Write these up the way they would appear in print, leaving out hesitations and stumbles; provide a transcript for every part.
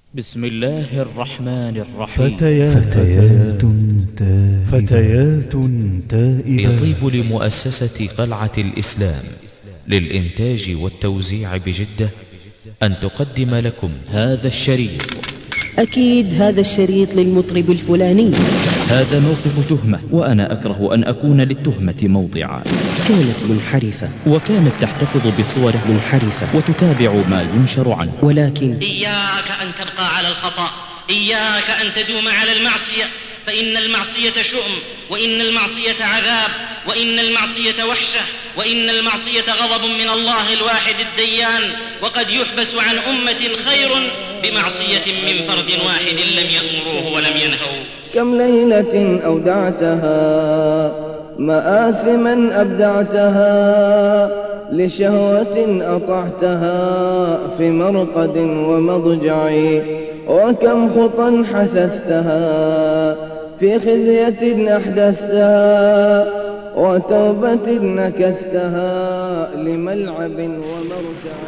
بسم الله الرحمن الرحيم. فتيات تائبات. يطيب لمؤسسة قلعة الإسلام للإنتاج والتوزيع بجدة أن تقدم لكم هذا الشريط. أكيد هذا الشريط للمطرب الفلاني. هذا موقف تهمة، وأنا أكره أن أكون للتهمة موضعا. كانت منحرفة، وكانت تحتفظ بصوره منحرفة، وتتابع ما ينشر عنه. ولكن إياك أن تبقى على الخطأ، إياك أن تدوم على المعصية، فإن المعصية شؤم، وإن المعصية عذاب، وإن المعصية وحشة، وإن المعصية غضب من الله الواحد الديان. وقد يحبس عن أمة خير بمعصية من فرد واحد لم يأمروه ولم ينهوا. كم ليلة أودعتها مآثما أبدعتها، لشهوة أطعتها في مرقد ومضجع، وكم خطا حثثتها في خزية أحدثتها، وتوبة نكثتها لملعب ومرجع.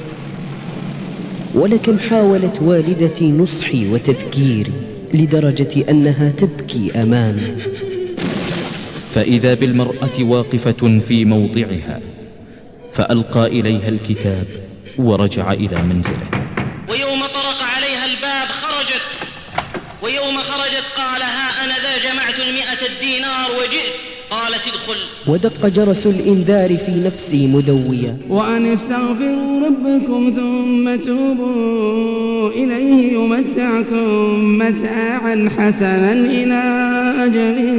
ولكم حاولت والدتي نصحي وتذكيري لدرجة أنها تبكي أمامي، فإذا بالمرأة واقفة في موضعها، فألقى إليها الكتاب ورجع إلى منزله. ويوم طرق عليها الباب خرجت، ويوم خرجت قال ها أنا ذا جمعت 100 دينار وجئت، قالت ادخل. ودق جرس الإنذار في نفسي مدويا، وأن استغفروا ربكم ثم توبوا إليه يمتعكم متاعا حسنا إلى أجل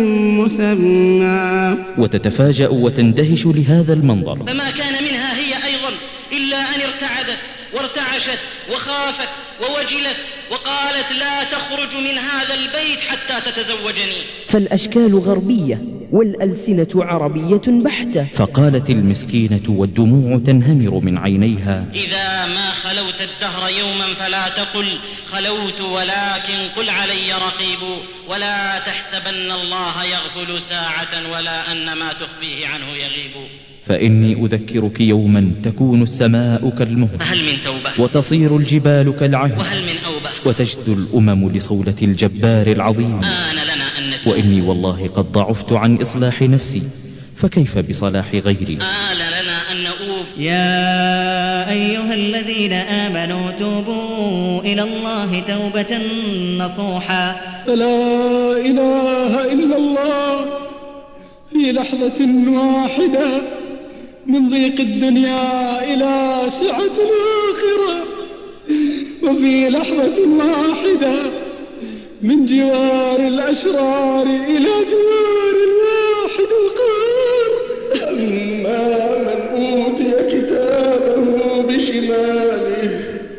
مسمى. وتتفاجأ وتندهش لهذا المنظر. فما كان منها هي أيضا إلا أن ارتعدت وارتعشت وخافت ووجلت، وقالت لا تخرج من هذا البيت حتى تتزوجني. فالأشكال غربية والألسنة عربية بحتة. فقالت المسكينة والدموع تنهمر من عينيها: إذا ما خلوت الدهر يوما فلا تقل خلوت، ولكن قل علي رقيب، ولا تحسبن الله يغفل ساعة ولا أن ما تخفيه عنه يغيب. فإني أذكرك يوما تكون السماء كالمهل، فهل من توبة؟ وتصير الجبال كالعهن، وهل من أوبة؟ وتجد الأمم لصولة الجبار العظيم. آن لنا أن نتوب. وإني والله قد ضعفت عن إصلاح نفسي، فكيف بصلاح غيري؟ آن لنا أن نؤوب. يا أيها الذين آمنوا توبوا إلى الله توبة نصوحا. فلا إله إلا الله في لحظة واحدة من ضيق الدنيا إلى سعة الآخرة، وفي لحظة واحدة من جوار الأشرار إلى جوار الواحد القهار. أما من أوتي كتابه بشماله،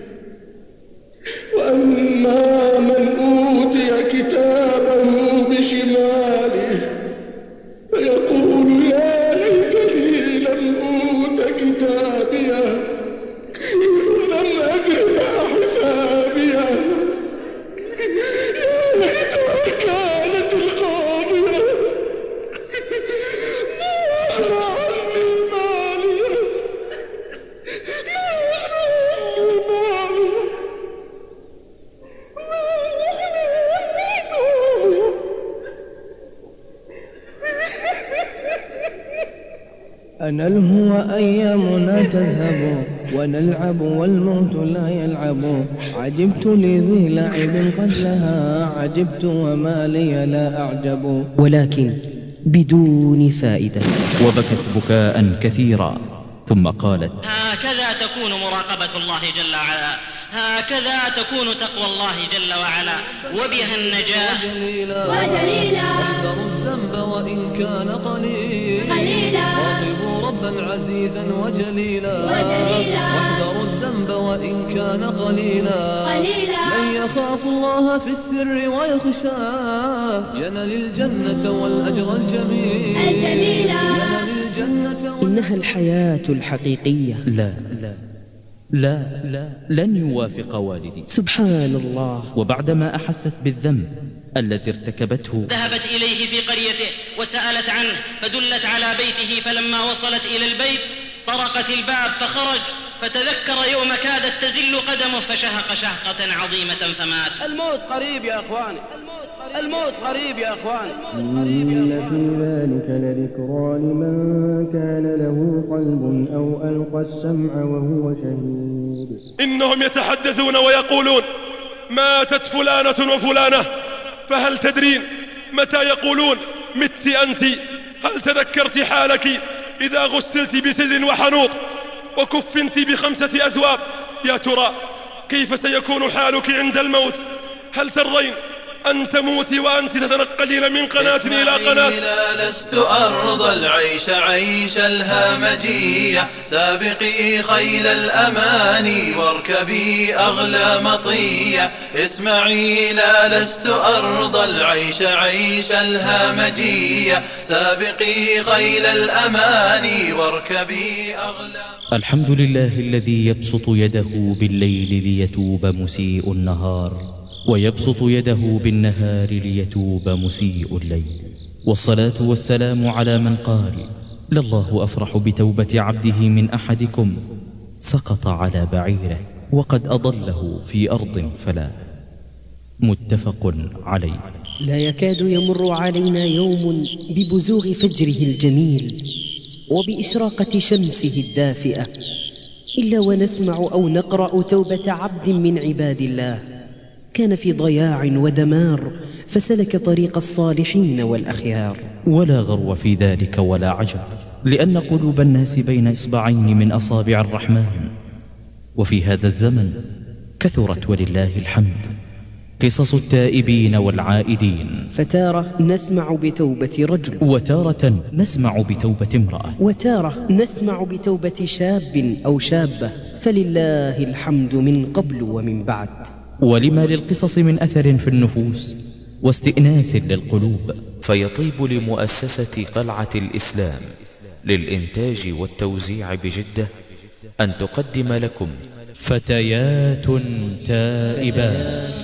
وأما من أوتي كتابه بشماله فيقول يا ليتني لم أوت كتابيه ولم أدر ما حسابيه، يا ليتها كانت القاضية، ما أغنى عني ماليه، ما أغنى عني ماليه، ما أغنى عني ماليه. أنلهو أيامنا تذهب ونلعب والموت لا يلعب، عجبت لذي لعب قد لها عجبت وما لي لا أعجب. ولكن بدون فائدة. وبكت بكاء كثيرا، ثم قالت: هكذا تكون مراقبة الله جل وعلا، هكذا تكون تقوى الله جل وعلا، وبها النجاة. وجليلا واحذروا الذنب وإن كان قليلا، راقبوا ربا عزيزا وجليلا، واحذروا الذنب وإن كان قليلا، من يخاف الله في السر ويخشاه ينال الجنة والأجر الجميل. ينال الجنة إنها الحياة الحقيقية. لن يوافق والدي. سبحان الله. وبعدما أحست بالذنب الذي ارتكبته ذهبت إليه في قريته وسألت عنه، فدلت على بيته، فلما وصلت إلى البيت طرقت الباب فخرج، فتذكر يوم كادت تزل قدمه فشهق شهقة عظيمة فمات. الموت قريب يا أخواني، الموت قريب يا أخواني. إن في ذلك لذكرى لمن كان له قلب أو ألقى السمع وهو شهيد. إنهم يتحدثون ويقولون ماتت فلانة وفلانة، فهل تدرين متى يقولون مت أنت؟ هل تذكرت حالك إذا غسلت بسدر وحنوط وكفنت ب5 أثواب؟ يا ترى كيف سيكون حالك عند الموت؟ هل ترضين أن تموتي وأنت تتنقلين من قناة إلى قناة؟ لا لست أرضى العيش عيش الهامجية، سابقي خيل الأماني واركبي أغلى مطية. اسمعي لا لست أرضى العيش عيش الهامجية، سابقي خيل الأماني واركبي أغلى. الحمد لله الذي يبسط يده بالليل ليتوب مسيء النهار، ويبسط يده بالنهار ليتوب مسيء الليل. والصلاة والسلام على من قال: لله أفرح بتوبة عبده من أحدكم سقط على بعيره وقد أضله في أرض فلا. متفق عليه. لا يكاد يمر علينا يوم ببزوغ فجره الجميل وبإشراقة شمسه الدافئة إلا ونسمع أو نقرأ توبة عبد من عباد الله كان في ضياع ودمار فسلك طريق الصالحين والأخيار. ولا غرو في ذلك ولا عجب، لأن قلوب الناس بين إصبعين من أصابع الرحمن. وفي هذا الزمن كثرت ولله الحمد قصص التائبين والعائدين، فتارة نسمع بتوبة رجل، وتارة نسمع بتوبة امرأة، وتارة نسمع بتوبة شاب أو شابة، فلله الحمد من قبل ومن بعد. ولما للقصص من أثر في النفوس واستئناس للقلوب. فيطيب لمؤسسة قلعة الإسلام للإنتاج والتوزيع بجدة أن تقدم لكم فتيات تائبات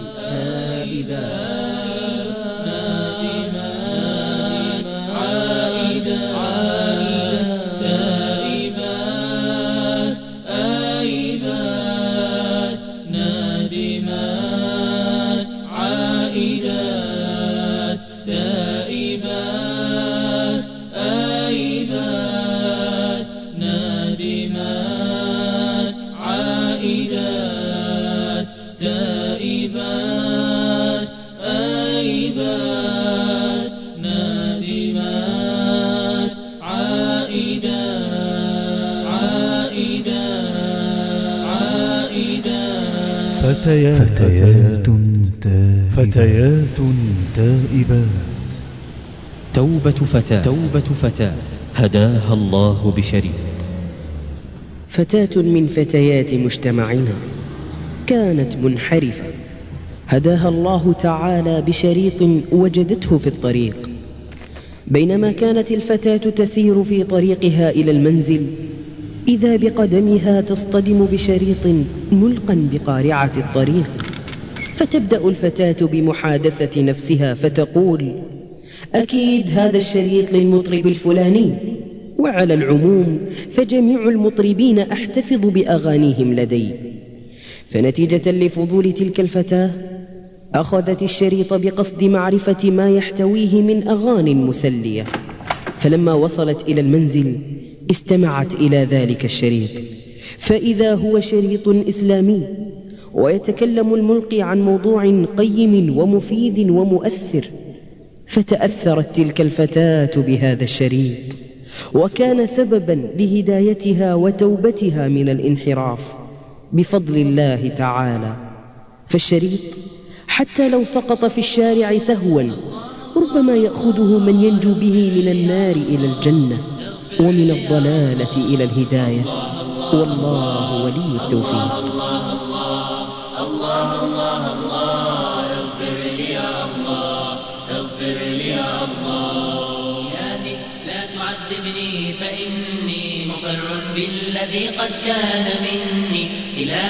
فتيات تائبات. توبة فتاة هداها الله بشريط. فتاة من فتيات مجتمعنا كانت منحرفة، هداها الله تعالى بشريط وجدته في الطريق. بينما كانت الفتاة تسير في طريقها إلى المنزل إذا بقدمها تصطدم بشريط ملقا بقارعة الطريق، فتبدأ الفتاة بمحادثة نفسها فتقول: أكيد هذا الشريط للمطرب الفلاني، وعلى العموم فجميع المطربين أحتفظ بأغانيهم لدي. فنتيجة لفضول تلك الفتاة أخذت الشريط بقصد معرفة ما يحتويه من أغاني مسلية، فلما وصلت إلى المنزل استمعت إلى ذلك الشريط، فإذا هو شريط إسلامي ويتكلم الملقي عن موضوع قيم ومفيد ومؤثر. فتأثرت تلك الفتاة بهذا الشريط، وكان سببا لهدايتها وتوبتها من الانحراف بفضل الله تعالى. فالشريط حتى لو سقط في الشارع سهوا ربما يأخذه من ينجو به من النار إلى الجنة ومن الضلالة إلى الهداية، والله ولي التوفيق. الله الله الله الله، اغفر لي يا الله، اغفر لي يا الله. إلهي لا تعذبني فإني مقر بالذي قد كان مني، إلهي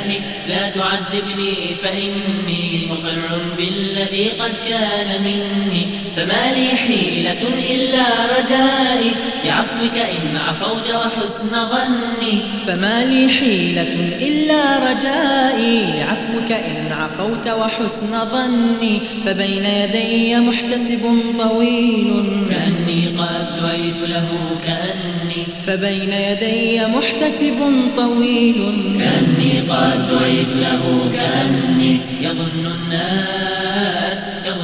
لا تعذبني فإني مقر بالذي قد كان مني فما لي حيلة إلا رجائي بعفوك إن عفوت وحسن ظني فما لي حيلة إلا رجائي لعفوك إن عفوت وحسن ظني فبين يدي محتسب طويل كأني قد دعيت له كأني فبين يدي محتسب طويل كأني قد دعيت له كأني يظن الناس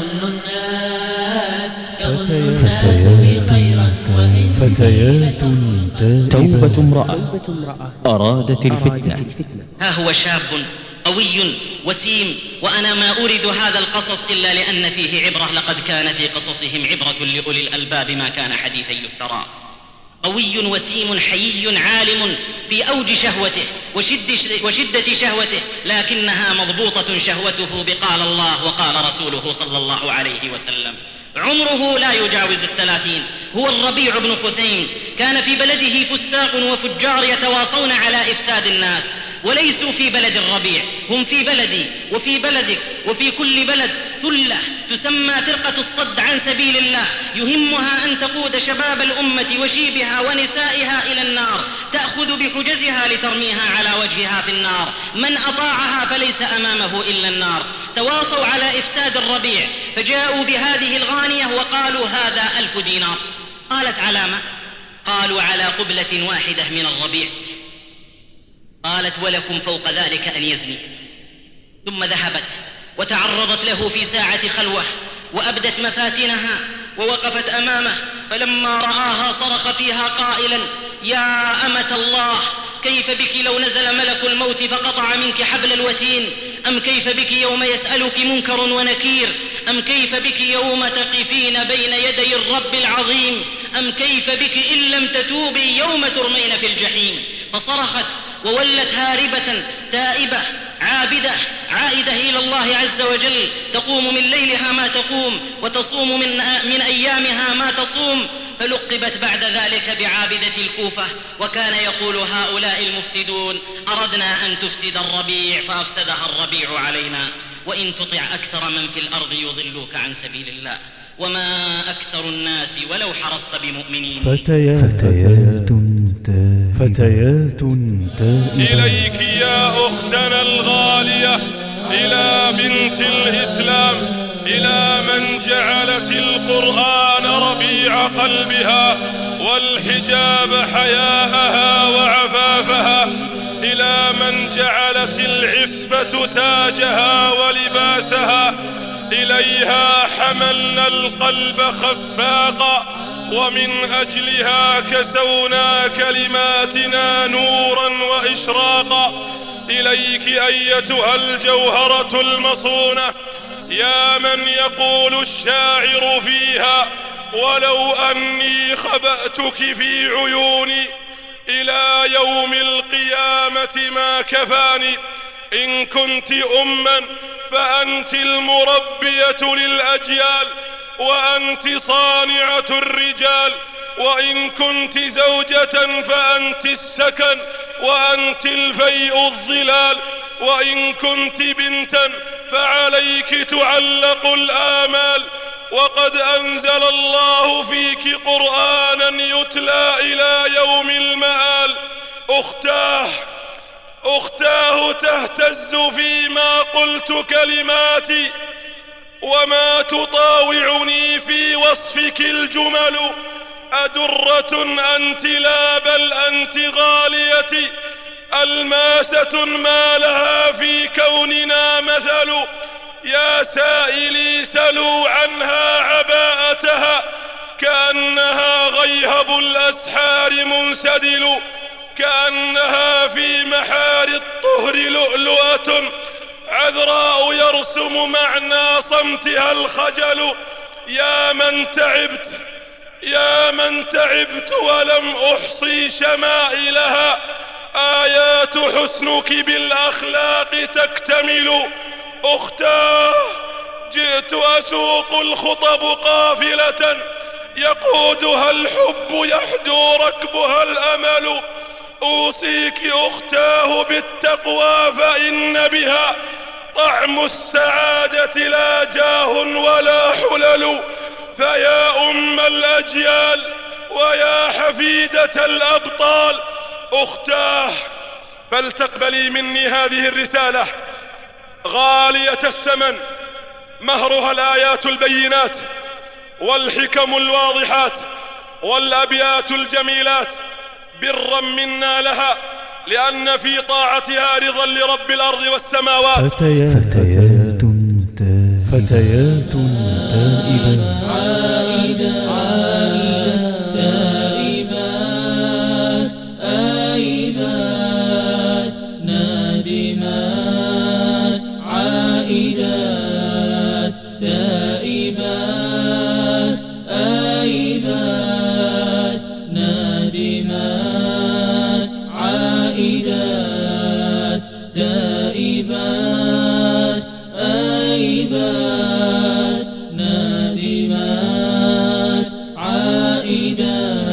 بي خيرا فتيات توبة امرأة أرادت الفتنة. ها هو شاب قوي وسيم، وأنا ما أريد هذا القصص إلا لأن فيه عبرة. لقد كان في قصصهم عبرة لأولي الألباب ما كان حديثا يفترى. قوي وسيم حيي عالم في أوج شهوته وشدة شهوته، لكنها مضبوطة شهوته بقال الله وقال رسوله صلى الله عليه وسلم. عمره لا يجاوز 30. هو الربيع بن خثيم. كان في بلده فساق وفجار يتواصون على إفساد الناس، وليسوا في بلد الربيع، هم في بلدي وفي بلدك وفي كل بلد ثلة تسمى فرقة الصد عن سبيل الله، يهمها أن تقود شباب الأمة وشيبها ونسائها إلى النار، تأخذ بحجزها لترميها على وجهها في النار، من أطاعها فليس أمامه إلا النار. تواصوا على إفساد الربيع، فجاءوا بهذه الغانية وقالوا هذا 1000 دينار. قالت علامة؟ قالوا على قبلة واحدة من الربيع. قالت ولكم فوق ذلك أن يزني. ثم ذهبت وتعرضت له في ساعة خلوة وأبدت مفاتنها ووقفت أمامه، فلما رآها صرخ فيها قائلا: يا أمة الله، كيف بك لو نزل ملك الموت فقطع منك حبل الوتين؟ أم كيف بك يوم يسألك منكر ونكير؟ أم كيف بك يوم تقفين بين يدي الرب العظيم؟ أم كيف بك إن لم تتوبي يوم ترمين في الجحيم؟ فصرخت وولت هاربة تائبة عابدة عائدة إلى الله عز وجل، تقوم من ليلها ما تقوم وتصوم من أيامها ما تصوم. فلقبت بعد ذلك بعابدة الكوفة. وكان يقول هؤلاء المفسدون: أردنا أن تفسد الربيع فأفسدها الربيع علينا، وإن تطع أكثر من في الأرض يضلوك عن سبيل الله، وما أكثر الناس ولو حرصت بمؤمنين. فتيات إليك يا أختنا الغالية، إلى بنت الإسلام، إلى من جعلت القرآن ربيع قلبها والحجاب حياءها وعفافها، إلى من جعلت العفة تاجها ولباسها. إليها حملنا القلب خفاقا، ومن أجلها كسونا كلماتنا نورا وإشراقا. إليك أيتها الجوهرة المصونة، يا من يقول الشاعر فيها: ولو أني خبأتك في عيوني إلى يوم القيامة ما كفاني. إن كنت أما فأنت المربية للأجيال، وأنت صانعة الرجال. وإن كنت زوجة فأنت السكن، وأنت الفيء الظلال. وإن كنت بنتا فعليك تعلق الآمال. وقد أنزل الله فيك قرآنا يتلى إلى يوم المآل. أختاه تهتز فيما قلت كلماتي، وما تطاوعني في وصفك الجمل. أدرة أنت لا بل أنت غاليتي، ألماسة ما لها في كوننا مثل. يا سائلي سلوا عنها عباءتها، كأنها غيهب الأسحار منسدل، كأنها في محار الطهر لؤلؤة عذراء يرسم معنى صمتها الخجل. يا من تعبت ولم أحصي شمائلها، آيات حسنك بالأخلاق تكتمل. أختاه جئت أسوق الخطب قافلة، يقودها الحب يحدو ركبها الأمل. أوصيك أختاه بالتقوى فإن بها طعم السعادة لا جاه ولا حلل. فيا أم الأجيال ويا حفيدة الأبطال أختاه، فلتقبلي مني هذه الرسالة غالية الثمن، مهرها الآيات البينات والحكم الواضحات والأبيات الجميلات، برا منا لها، لأن في طاعتها رضا لرب الأرض والسماوات. فتيات تائبات تائبات آيبات نادمات عائدات تائبات آيبات نادمات عائدات تائبات آيبات نادمات عائدات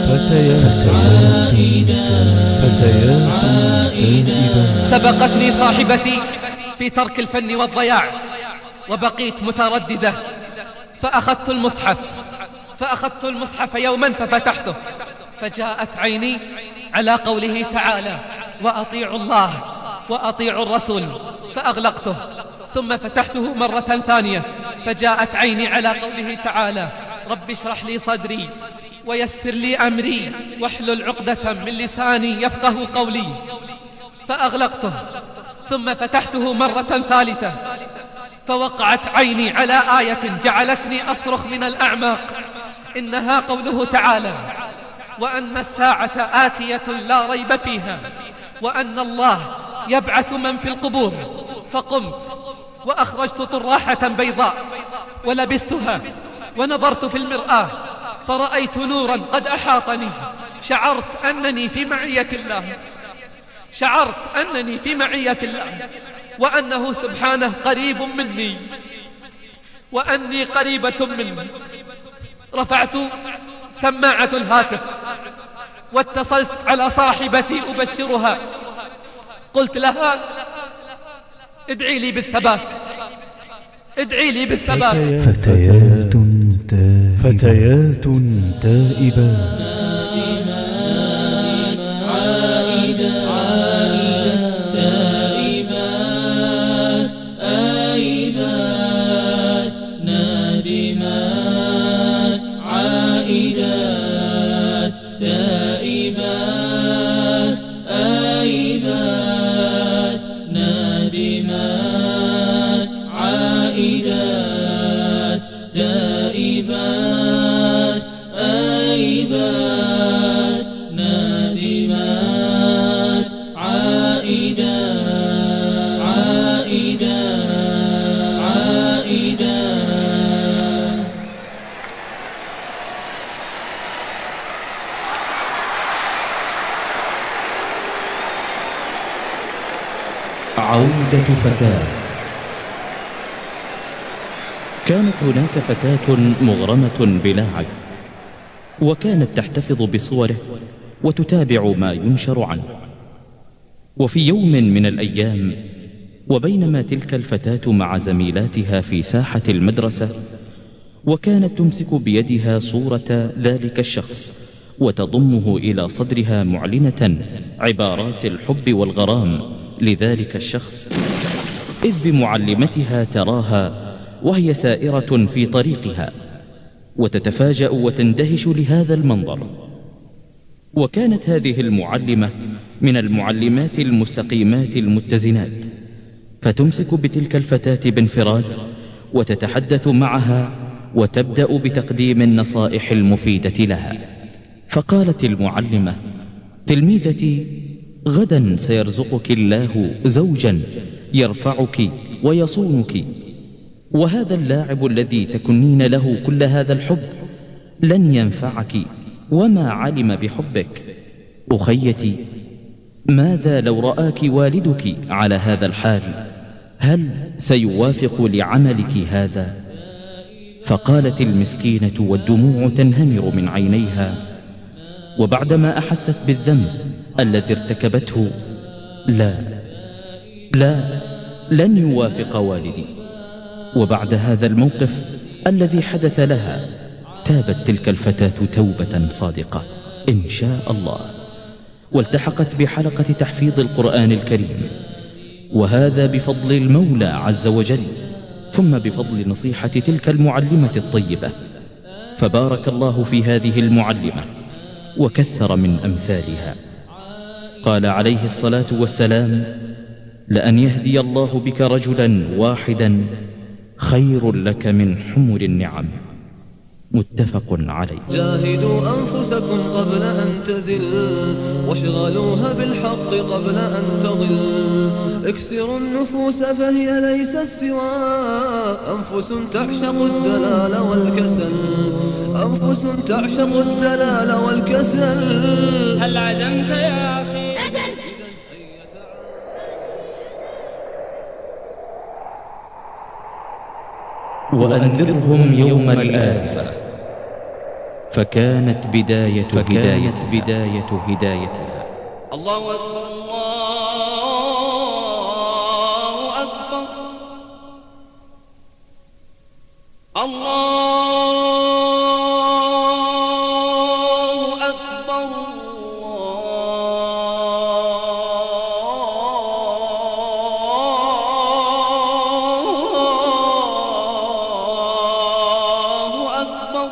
فتيات تائبات. سبقتني صاحبتي في ترك الفن والضياع، وبقيت مترددة، فأخذت المصحف يوما ففتحته، فجاءت عيني على قوله تعالى: وأطيعوا الله وأطيعوا الرسول، فأغلقته. ثم فتحته مرة ثانية، فجاءت عيني على قوله تعالى: رب اشرح لي صدري ويسر لي أمري واحلل عقدة من لساني يفقه قولي، فأغلقته. ثم فتحته مرة ثالثة، فوقعت عيني على آية جعلتني أصرخ من الأعماق، إنها قوله تعالى: وأن الساعة آتية لا ريب فيها وأن الله يبعث من في القبور. فقمت وأخرجت طراحة بيضاء ولبستها، ونظرت في المرآة فرأيت نورا قد أحاطني. شعرت أنني في معية الله، وأنه سبحانه قريب مني وأني قريبة منه. رفعت سماعة الهاتف واتصلت على صاحبتي أبشرها. قلت لها: ادعي لي بالثبات. فتيات تائبات عودة فتاة. كانت هناك فتاة مغرمة بلاعب، وكانت تحتفظ بصوره وتتابع ما ينشر عنه. وفي يوم من الأيام، وبينما تلك الفتاة مع زميلاتها في ساحة المدرسة، وكانت تمسك بيدها صورة ذلك الشخص وتضمه إلى صدرها معلنة عبارات الحب والغرام لذلك الشخص، إذ بمعلمتها تراها وهي سائرة في طريقها، وتتفاجأ وتندهش لهذا المنظر. وكانت هذه المعلمة من المعلمات المستقيمات المتزنات، فتمسك بتلك الفتاة بانفراد وتتحدث معها وتبدأ بتقديم النصائح المفيدة لها. فقالت المعلمة: تلميذتي، غدا سيرزقك الله زوجا يرفعك ويصونك، وهذا اللاعب الذي تكنين له كل هذا الحب لن ينفعك وما علم بحبك. أخيتي، ماذا لو رآك والدك على هذا الحال؟ هل سيوافق لعملك هذا؟ فقالت المسكينة والدموع تنهمر من عينيها، وبعدما أحست بالذنب الذي ارتكبته لن يوافق والدي. وبعد هذا الموقف الذي حدث لها تابت تلك الفتاة توبة صادقة إن شاء الله، والتحقت بحلقة تحفيظ القرآن الكريم، وهذا بفضل المولى عز وجل، ثم بفضل نصيحة تلك المعلمة الطيبة. فبارك الله في هذه المعلمة وكثر من أمثالها. قال عليه الصلاة والسلام: لأن يهدي الله بك رجلا واحدا خير لك من حمر النعم. متفق عليه. جاهدوا أنفسكم قبل أن تزل، واشغلوها بالحق قبل أن تضل. اكسروا النفوس فهي ليست سوى أنفس تعشق الدلال والكسل، أنفس تعشق الدلال والكسل. هل عزمت يا أخي؟ وأنذرهم يوم الآزفة، فكانت بداية هدايتها. الله أكبر، الله أكبر، الله أكبر، الله أكبر.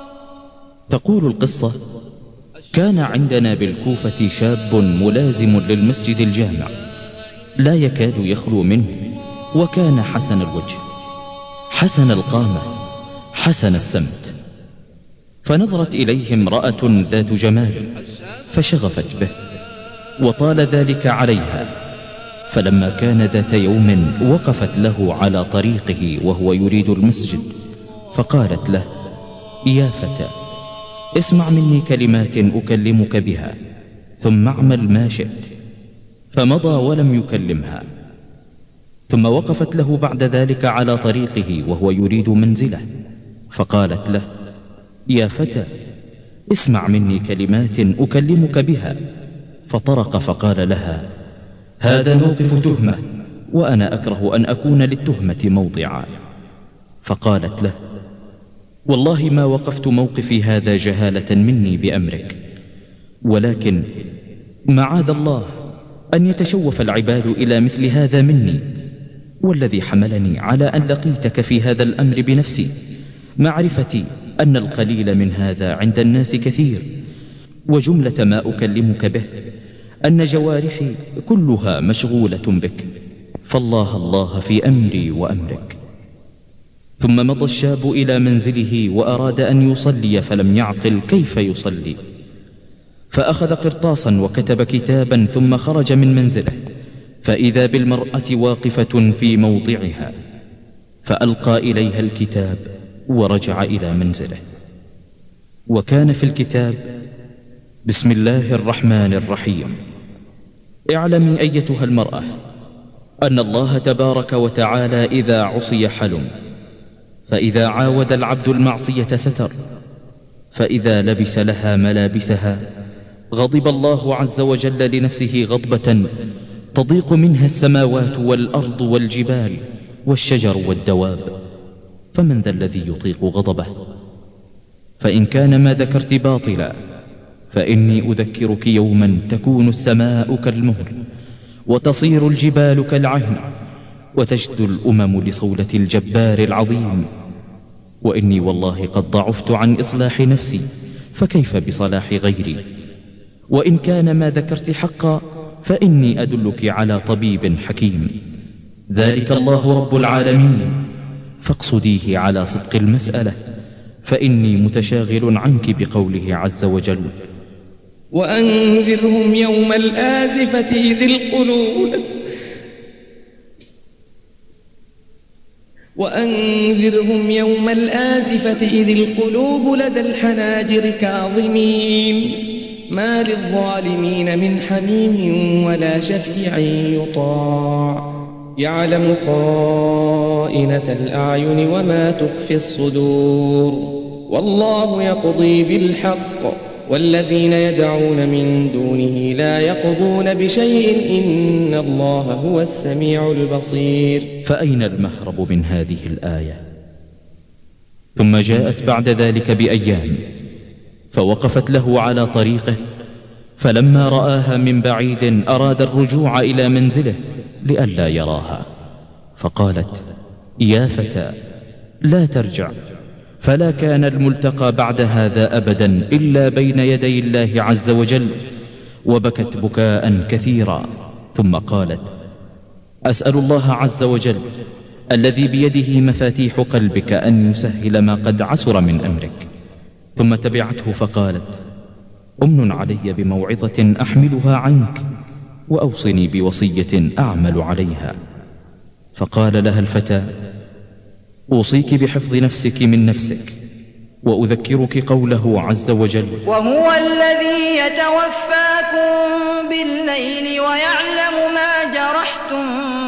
تقول القصة: كان عندنا بالكوفة شاب ملازم للمسجد الجامع لا يكاد يخلو منه، وكان حسن الوجه، حسن القامة، حسن السمت. فنظرت إليه امرأة ذات جمال فشغفت به، وطال ذلك عليها. فلما كان ذات يوم وقفت له على طريقه وهو يريد المسجد، فقالت له: يا فتى، اسمع مني كلمات أكلمك بها، ثم اعمل ما شئت. فمضى ولم يكلمها. ثم وقفت له بعد ذلك على طريقه وهو يريد منزله، فقالت له: يا فتى، اسمع مني كلمات أكلمك بها. فطرق فقال لها: هذا موقف تهمة، وأنا أكره أن أكون للتهمة موضعا. فقالت له: والله ما وقفت موقفي هذا جهالة مني بأمرك، ولكن معاذ الله أن يتشوف العباد إلى مثل هذا مني، والذي حملني على أن لقيتك في هذا الأمر بنفسي معرفتي أن القليل من هذا عند الناس كثير، وجملة ما أكلمك به أن جوارحي كلها مشغولة بك، فالله الله في أمري وأمرك. ثم مضى الشاب إلى منزله وأراد أن يصلي، فلم يعقل كيف يصلي، فأخذ قرطاسا وكتب كتابا، ثم خرج من منزله، فإذا بالمرأة واقفة في موضعها، فألقى إليها الكتاب ورجع إلى منزله. وكان في الكتاب: بسم الله الرحمن الرحيم. اعلمي أيتها المرأة أن الله تبارك وتعالى إذا عصي حلم، فإذا عاود العبد المعصية ستر، فإذا لبس لها ملابسها غضب الله عز وجل لنفسه غضبة تضيق منها السماوات والأرض والجبال والشجر والدواب، فمن ذا الذي يطيق غضبه؟ فإن كان ما ذكرت باطلا، فإني أذكرك يوما تكون السماء كالمهل، وتصير الجبال كالعهن، وتجد الأمم لصولة الجبار العظيم. وإني والله قد ضعفت عن إصلاح نفسي، فكيف بصلاح غيري؟ وإن كان ما ذكرت حقا، فإني أدلك على طبيب حكيم، ذلك الله رب العالمين، فاقصديه على صدق المسألة، فإني متشاغل عنك بقوله عز وجل: وأنذرهم يوم الآزفة إذ القلوب لدى الحناجر كاظمين، ما للظالمين من حميم ولا شفيع يطاع، يعلم خائنة الأعين وما تخفي الصدور، والله يقضي بالحق والذين يدعون من دونه لا يقضون بشيء إن الله هو السميع البصير. فأين المهرب من هذه الآية؟ ثم جاءت بعد ذلك بأيام فوقفت له على طريقه، فلما رآها من بعيد أراد الرجوع إلى منزله لئلا يراها، فقالت: يا فتى لا ترجع، فلا كان الملتقى بعد هذا أبدا إلا بين يدي الله عز وجل. وبكت بكاء كثيرا، ثم قالت: أسأل الله عز وجل الذي بيده مفاتيح قلبك أن يسهل ما قد عسر من أمرك. ثم تبعته فقالت: أمن علي بموعظة أحملها عنك، وأوصني بوصية أعمل عليها. فقال لها الفتى: أوصيك بحفظ نفسك من نفسك، وأذكرك قوله عز وجل: وهو الذي يتوفاكم بالليل ويعلم ما جرحتم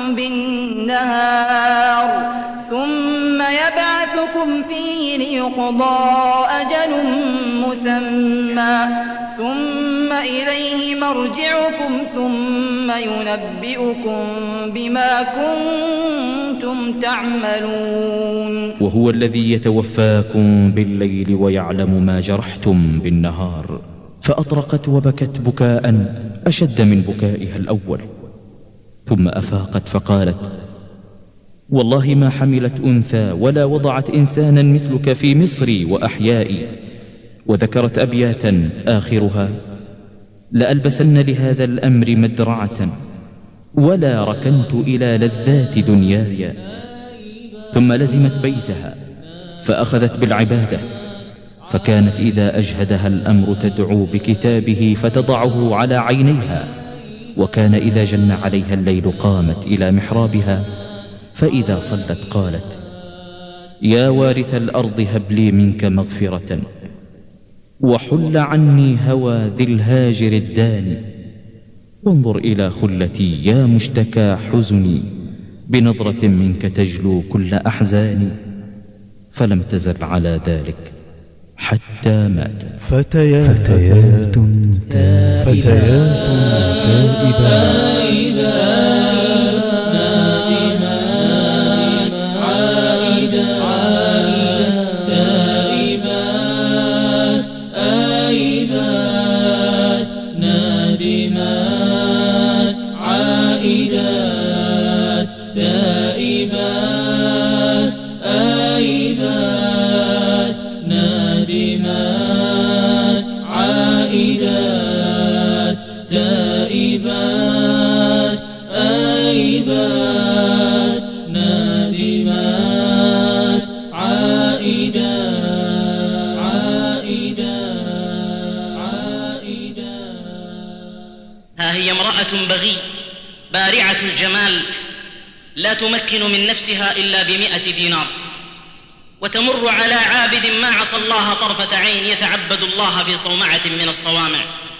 بالنهار ثم يبعثكم فيه ليقضى أجل مسمى ثم إليه مرجعكم ثم ينبئكم بما كنتم تعملون. وهو الذي يتوفاكم بالليل ويعلم ما جرحتم بالنهار. فأطرقت وبكت بكاء أشد من بكائها الأول، ثم أفاقت فقالت: والله ما حملت أنثى ولا وضعت إنسانا مثلك في مصري وأحيائي. وذكرت أبياتا آخرها: لألبسن لهذا الأمر مدرعة ولا ركنت إلى لذات دنياي. ثم لزمت بيتها فأخذت بالعبادة، فكانت إذا أجهدها الأمر تدعو بكتابه فتضعه على عينيها، وكان إذا جن عليها الليل قامت إلى محرابها، فإذا صلت قالت: يا وارث الأرض هب لي منك مغفرة، وحل عني هوى ذي الهاجر الداني، وانظر إلى خلتي يا مشتكى حزني، بنظرة منك تجلو كل أحزاني. فلم تزل على ذلك حتى ماتت. فتيات تائبات بغي بارعة الجمال لا تمكن من نفسها إلا ب100 دينار، وتمر على عابد ما عصى الله طرفة عين يتعبد الله في صومعة من الصوامع،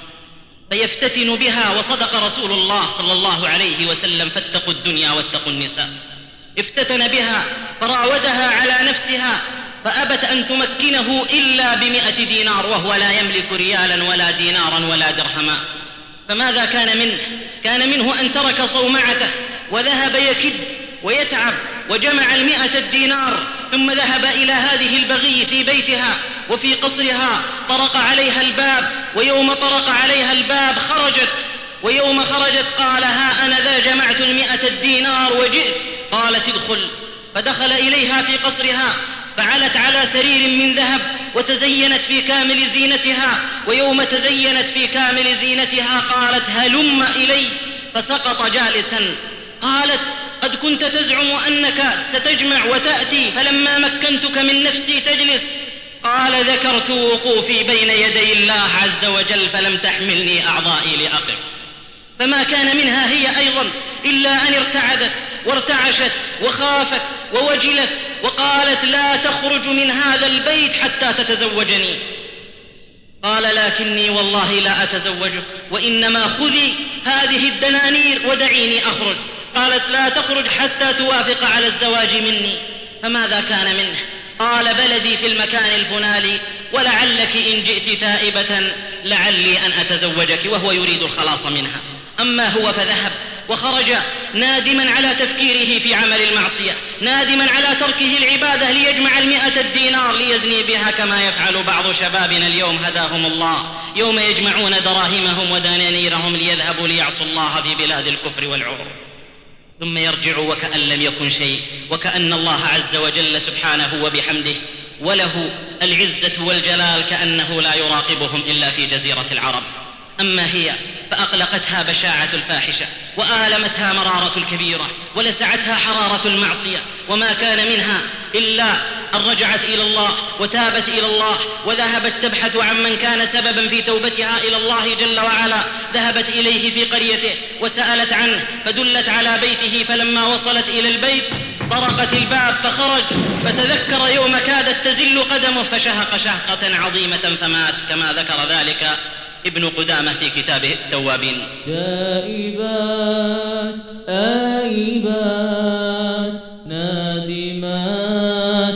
فيفتتن بها. وصدق رسول الله صلى الله عليه وسلم: فاتقوا الدنيا واتقوا النساء. افتتن بها فراودها على نفسها فأبت أن تمكنه إلا ب100 دينار، وهو لا يملك ريالا ولا دينارا ولا درهما. فماذا كان منه؟ كان منه أن ترك صومعته وذهب يكد ويتعب وجمع 100 دينار، ثم ذهب إلى هذه البغي في بيتها وفي قصرها، طرق عليها الباب، ويوم طرق عليها الباب خرجت، ويوم خرجت قال: ها أنا ذا جمعت 100 دينار وجئت. قالت: ادخل. فدخل إليها في قصرها، فعلت على سرير من ذهب وتزينت في كامل زينتها، ويوم تزينت في كامل زينتها قالت: هلم إلي. فسقط جالسا. قالت: قد كنت تزعم أنك ستجمع وتأتي، فلما مكنتك من نفسي تجلس. قال: ذكرت وقوفي بين يدي الله عز وجل فلم تحملني أعضائي لأقف. فما كان منها هي أيضا إلا أن ارتعدت وارتعشت وخافت ووجلت، وقالت: لا تخرج من هذا البيت حتى تتزوجني. قال: لكني والله لا أتزوجك، وإنما خذي هذه الدنانير ودعيني أخرج. قالت: لا تخرج حتى توافق على الزواج مني. فماذا كان منه؟ قال: بلدي في المكان الفلاني، ولعلك إن جئت تائبة لعلي أن أتزوجك، وهو يريد الخلاص منها. أما هو فذهب وخرج نادما على تفكيره في عمل المعصية، نادما على تركه العبادة ليجمع 100 دينار ليزني بها كما يفعل بعض شبابنا اليوم هداهم الله، يوم يجمعون دراهمهم ودنانيرهم ليذهبوا ليعصوا الله في بلاد الكفر والعور، ثم يرجع وكأن لم يكن شيء، وكأن الله عز وجل سبحانه وبحمده وله العزة والجلال كأنه لا يراقبهم إلا في جزيرة العرب. أما هي فأقلقتها بشاعة الفاحشة، وآلمتها مرارة الكبيرة، ولسعتها حرارة المعصية، وما كان منها إلا أن رجعت إلى الله وتابت إلى الله، وذهبت تبحث عن من كان سببا في توبتها إلى الله جل وعلا. ذهبت إليه في قريته وسألت عنه، فدلت على بيته، فلما وصلت إلى البيت طرقت الباب فخرج، فتذكر يوم كادت تزل قدمه فشهق شهقة عظيمة فمات، كما ذكر ذلك ابن قدامة في كتابه التوابين. تائبات آيبات نادمات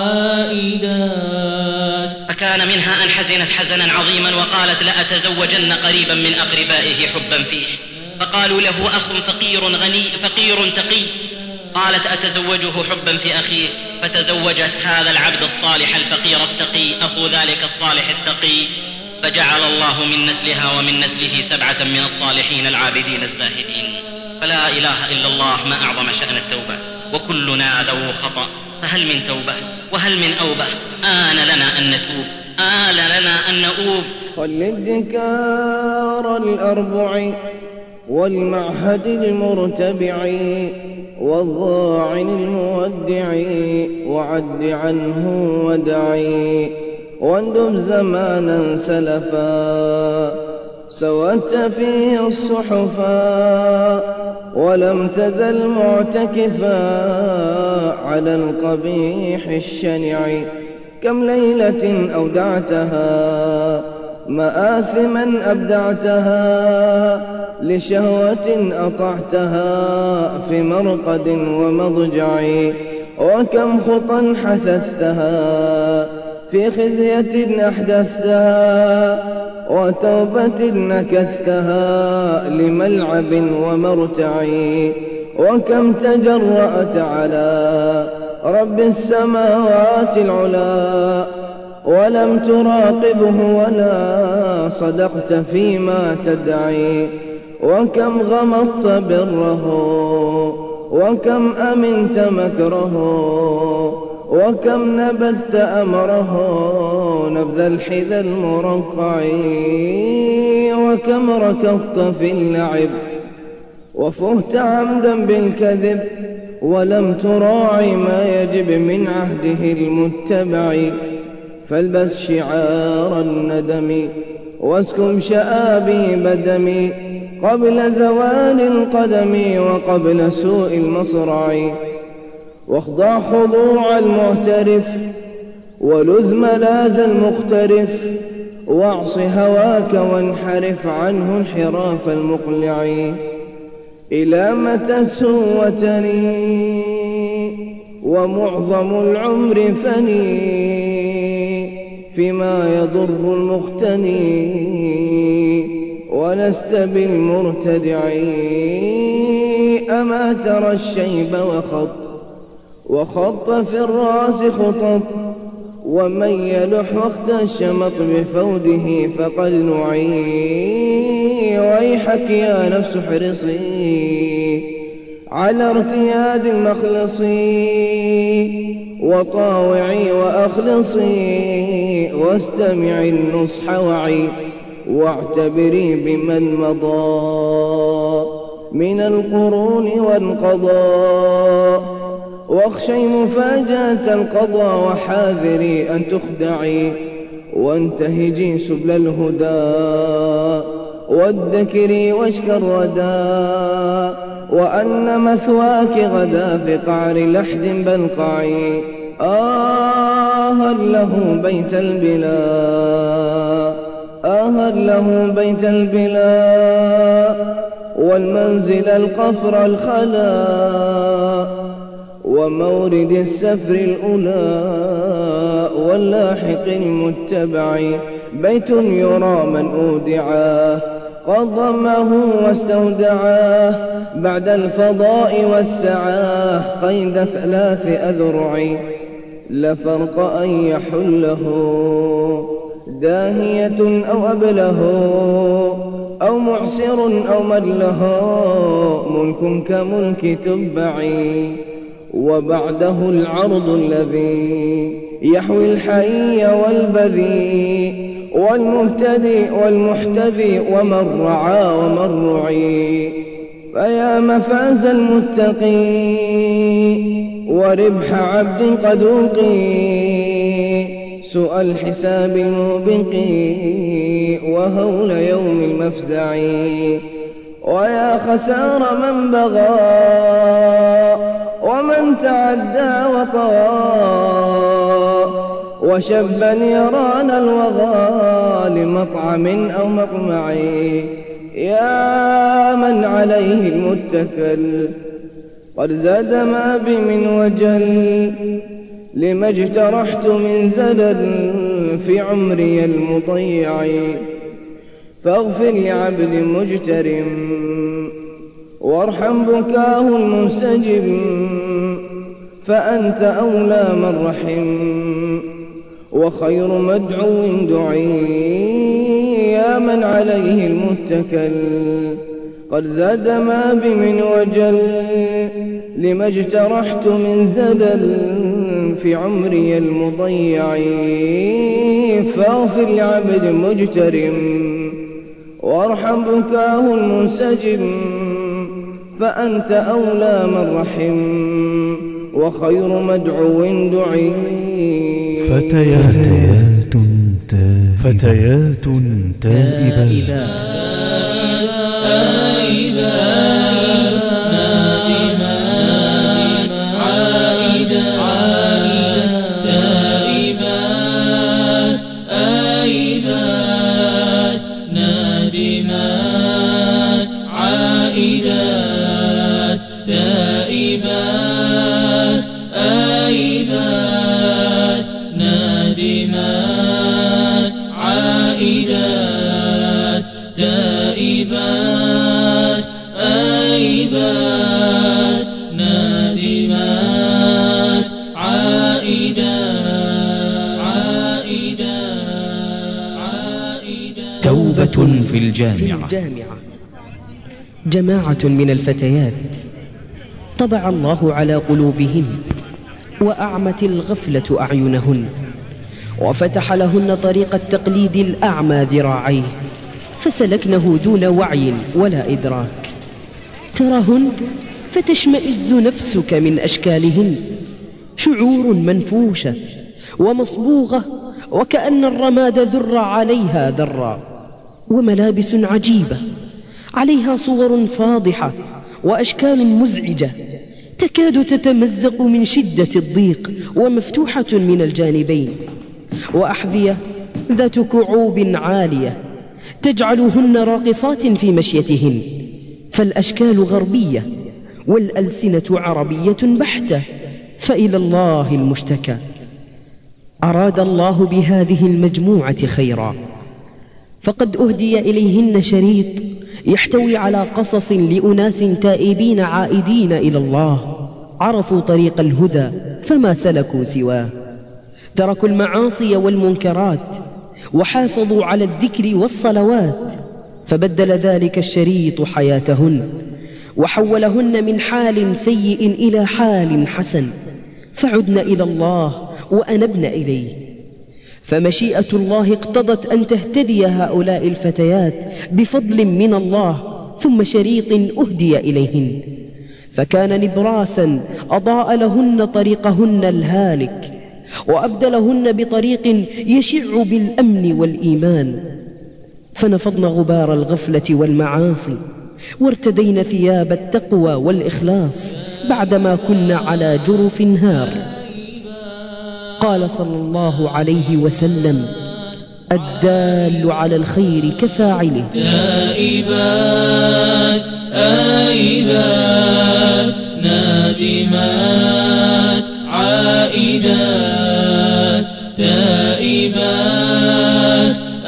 عائدات. فكان منها أن حزنت حزنا عظيما وقالت لأتزوجن قريبا من أقربائه حبا فيه، فقالوا له أخ فقير غني فقير تقي، قالت أتزوجه حبا في أخيه، فتزوجت هذا العبد الصالح الفقير التقي أخو ذلك الصالح التقي، فجعل الله من نسلها ومن نسله 7 من الصالحين العابدين الزاهدين. فلا إله إلا الله، ما أعظم شأن التوبة، وكلنا ذو خطأ، فهل من توبة وهل من أوبة؟ آن لنا أن نتوب، آن لنا أن نؤوب. والادكار الأربع والمعهد المرتبع والضاعن المودع وعد عنه ودعي، واندب زمانا سلفا سوت فيه الصحفا، ولم تزل معتكفا على القبيح الشنع. كم ليلة أودعتها مآثما أبدعتها، لشهوة أطعتها في مرقد ومضجع. وكم خطا حثثتها في خزية أحدثتها، وتوبة نكثتها لملعب ومرتع. وكم تجرأت على رب السماوات العلا، ولم تراقبه ولا صدقت فيما تدعي. وكم غمضت بره وكم أمنت مكره، وكم نبذت أمره نبذ الحذى المرقع. وكم ركضت في اللعب وفهت عمدا بالكذب، ولم تراعي ما يجب من عهده المتبع. فالبس شعار الندم واسكم شآبيب دمي، قبل زوال القدم وقبل سوء المصرع. واخضع خضوع المعترف ولذ ملاذ المقترف، واعص هواك وانحرف عنه انحراف المقلع. إلى متى سوتني ومعظم العمر فني، فيما يضر المختني ولست بالمرتدع. أما ترى الشيب وخط في الراس خطط، ومن يلح وقت الشمط بفوده فقد نعي. ويحك يا نفس احرصي على ارتياد المخلصي، وطاوعي وأخلصي واستمعي النصح وعي. واعتبري بمن مضى من القرون وانقضى، واخشي مفاجأة القضاء وحاذري أن تخدعي. وانتهجي سبل الهدى وادكري واشك الردى، وأن مثواك غدا في قعر لحد بلقع. هل له بيت البلا، هل له بيت البلا، والمنزل القفر الخلا، ومورد السفر الأولى واللاحق المتبع. بيت يرى من أودعاه قد ضمه واستودعاه بعد الفضاء والسعاه قيد 3 أذرع لفرق أن يحله داهية أو أبله أو معسر أو مدله ملك كملك تبعي وبعده العرض الذي يحوي الحي والبذي والمهتدي والمحتذي ومن رعى ومن رعي فيا مفاز المتقي وربح عبد قد وقي سوء الحساب الموبق وهول يوم المفزع ويا خسار من بغى ومن تعدى وطغى وشبا يران الوغى لمطعم أو مطمع يا من عليه المتكل قد زاد ما بي من وجل لما اجترحت من زلل في عمري المضيع فاغفر لعبد مجترم وارحم بكاه المنسجم فأنت أولى من رحم وخير مدعو دعي يا من عليه المتكل قد زاد ما بي من وجل لما اجترحت من زلل في عمري المضيع فاغفر لعبد مجترم وارحم بكاه المنسجم فأنت أولى من رحم وخير مدعو دعي فتيات تائبات توبة في الجامعة. جماعة من الفتيات طبع الله على قلوبهن وأعمت الغفلة أعينهن وفتح لهن طريق التقليد الأعمى ذراعيه فسلكنه دون وعي ولا إدراك. تراهن فتشمئز نفسك من أشكالهن، شعور منفوشة ومصبوغة وكأن الرماد ذر عليها ذرا، وملابس عجيبة عليها صور فاضحة وأشكال مزعجة تكاد تتمزق من شدة الضيق ومفتوحة من الجانبين، وأحذية ذات كعوب عالية تجعلهن راقصات في مشيتهن، فالأشكال غربية والألسنة عربية بحتة، فإلى الله المشتكى. أراد الله بهذه المجموعة خيرا، فقد أهدي إليهن شريط يحتوي على قصص لأناس تائبين عائدين إلى الله، عرفوا طريق الهدى فما سلكوا سواه، تركوا المعاصي والمنكرات وحافظوا على الذكر والصلوات، فبدل ذلك الشريط حياتهن وحولهن من حال سيء إلى حال حسن، فعدن إلى الله وأنبن إليه. فمشيئة الله اقتضت أن تهتدي هؤلاء الفتيات بفضل من الله، ثم شريط أهدي إليهن، فكان نبراسا أضاء لهن طريقهن الهالك، وأبدلهن بطريق يشع بالأمن والإيمان، فنفضن غبار الغفلة والمعاصي وارتدين ثياب التقوى والإخلاص بعدما كن على جرف هار. قال صلى الله عليه وسلم: الدال على الخير كفاعله. تائبات آيبات نادمات عائدات، تائبات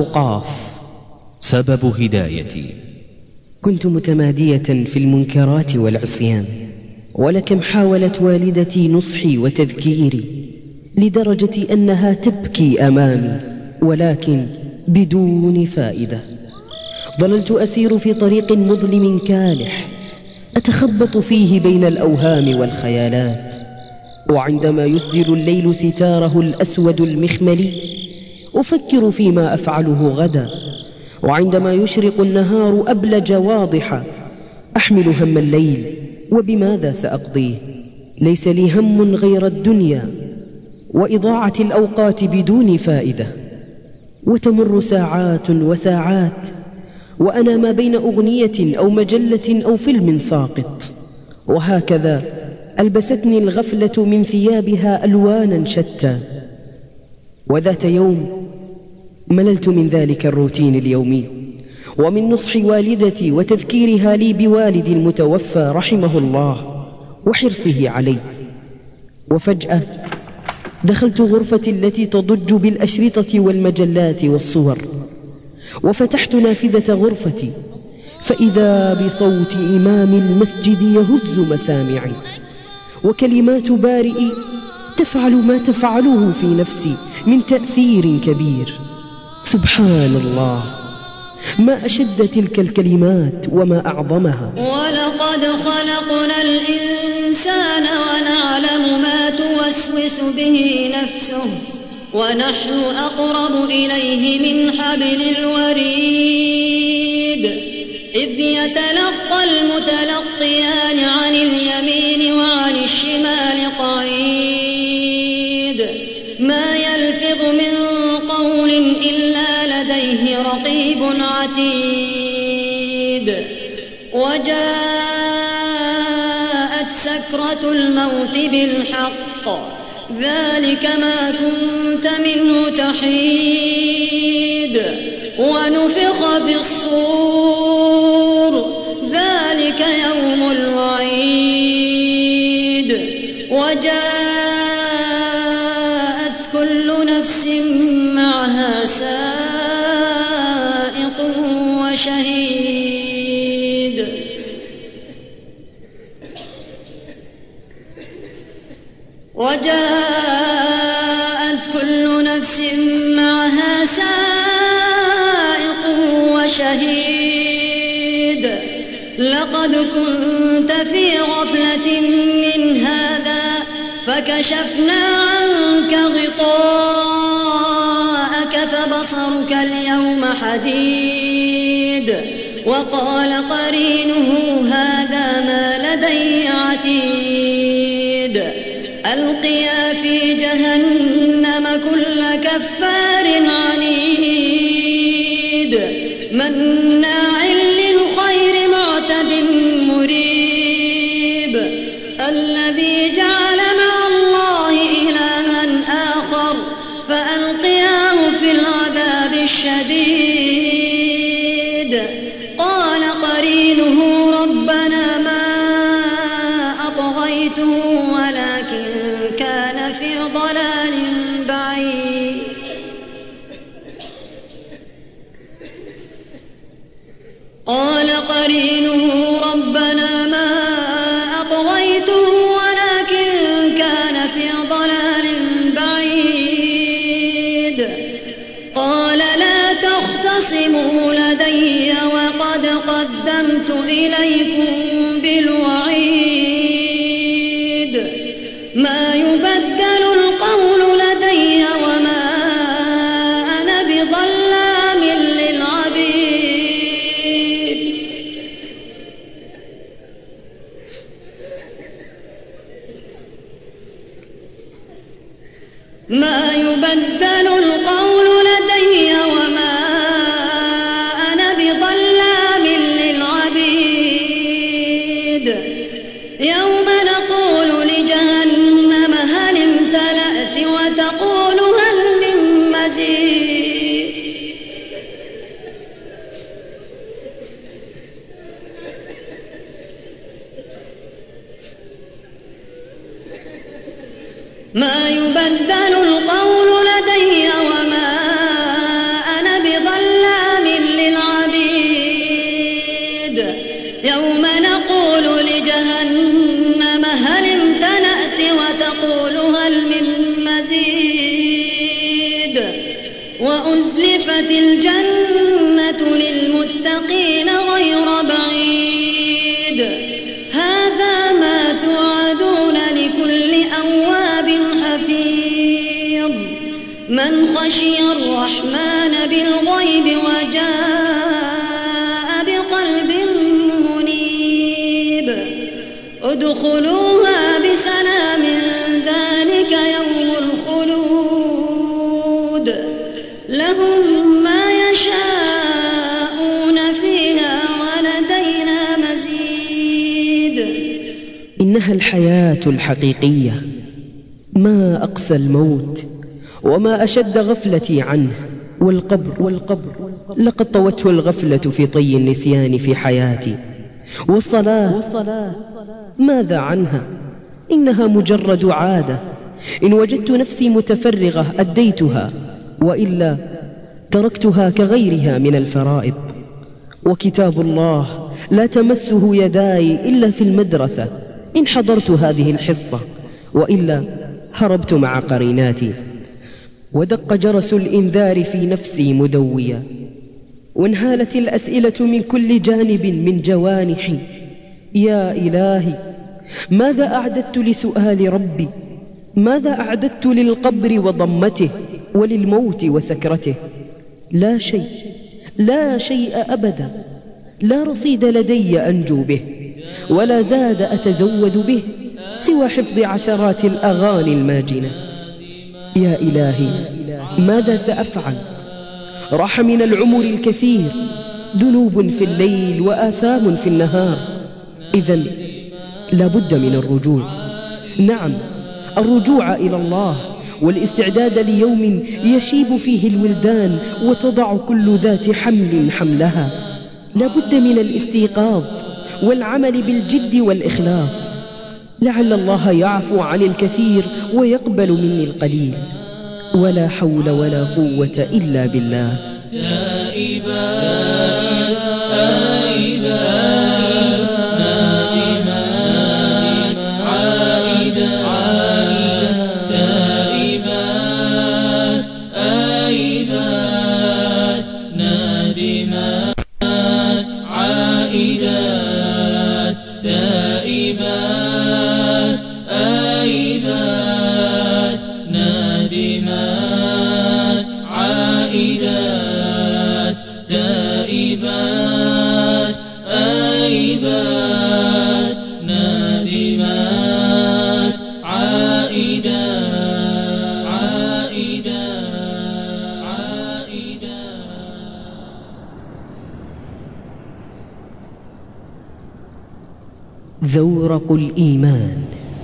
قاف. سبب هدايتي: كنت متمادية في المنكرات والعصيان، ولكم حاولت والدتي نصحي وتذكيري لدرجة أنها تبكي أمامي، ولكن بدون فائدة. ظللت أسير في طريق مظلم كالح أتخبط فيه بين الأوهام والخيالات، وعندما يسدل الليل ستاره الأسود المخملي أفكر فيما أفعله غدا، وعندما يشرق النهار أبلج واضحا أحمل هم الليل وبماذا سأقضيه. ليس لي هم غير الدنيا وإضاعة الأوقات بدون فائدة. وتمر ساعات وساعات وأنا ما بين أغنية أو مجلة أو فيلم ساقط، وهكذا ألبستني الغفلة من ثيابها ألوانا شتى. وذات يوم مللت من ذلك الروتين اليومي ومن نصح والدتي وتذكيرها لي بوالدي المتوفى رحمه الله وحرصه علي، وفجأة دخلت غرفتي التي تضج بالأشرطة والمجلات والصور، وفتحت نافذة غرفتي فإذا بصوت إمام المسجد يهز مسامعي، وكلمات بارئي تفعل ما تفعله في نفسي من تأثير كبير. سبحان الله، ما أشد تلك الكلمات وما أعظمها. ولقد خلقنا الإنسان ونعلم ما توسوس به نفسه ونحن أقرب إليه من حبل الوريد إذ يتلقى المتلقيان عن اليمين وعن الشمال قعيد ما يلفظ من قول إلا لديه رقيب عتيد. وجاءت سكرة الموت بالحق ذلك ما كنت منه تحيد. ونفخ في الصور ذلك يوم الوعيد. وجاءت كل نفس معها سائق وشهيد. وجاءت كل نفس معها سائق وشهيد. لقد كنت في غفلة من هذا فكشفنا عنك غطاءك فبصرك اليوم حديد. وقال قرينه هذا ما لدي عتيد. ألقيا في جهنم كل كفار عنيد مناع للخير معتد مريب. الذي جعل مع الله إلها آخر فألقياه في العذاب الشديد. قال قرينه ربنا ما أطغيته ولكن كان في ضلال بعيد. قال قرينه ربنا ما أطغيته ولكن كان في ضلال بعيد. قال لا تختصموا لدي وقد قدمت إليكم بالوعيد. ما يبدل القول لدي وما أنا بظلام للعبيد. ما يبدل القول لدي وما أنا بظلام للعبيد. يوم نقول لجهنم هل امتلأت وتقول هل من مزيد. ما يبدل القول لدي وما أنا بظلام يوم نقول لجهنم هل امتلأت وتقول هل من مزيد وأزلفت الجنة للمتقين غير بعيد هذا ما توعدون لكل أواب حفيظ من خشي الرحمن بالغيب وجاء بقلب منيب ادخلوها بسلام ذلك يوم الخلود لهم ما يشاءون فيها ولدينا مزيد. إنها الحياة الحقيقية، ما أقسى الموت وما أشد غفلتي عنه. والقبر لقد طوته الغفلة في طي النسيان في حياتي. والصلاة ماذا عنها؟ إنها مجرد عادة، إن وجدت نفسي متفرغة أديتها، وإلا تركتها كغيرها من الفرائض. وكتاب الله لا تمسه يداي إلا في المدرسة إن حضرت هذه الحصة، وإلا هربت مع قريناتي. ودق جرس الإنذار في نفسي مدويا، وانهالت الأسئلة من كل جانب من جوانحي. يا إلهي، ماذا أعددت لسؤال ربي؟ ماذا أعددت للقبر وضمته وللموت وسكرته؟ لا شيء، لا شيء أبدا. لا رصيد لدي أنجو به، ولا زاد أتزود به سوى حفظ عشرات الأغاني الماجنة. يا إلهي، ماذا سأفعل؟ راح من العمر الكثير، ذنوب في الليل وآثام في النهار. إذن لابد من الرجوع، نعم الرجوع إلى الله، والاستعداد ليوم يشيب فيه الولدان وتضع كل ذات حمل حملها. لابد من الاستيقاظ والعمل بالجد والإخلاص، لعل الله يعفو عن الكثير ويقبل مني القليل. ولا حول ولا قوة إلا بالله. زورق الإيمان.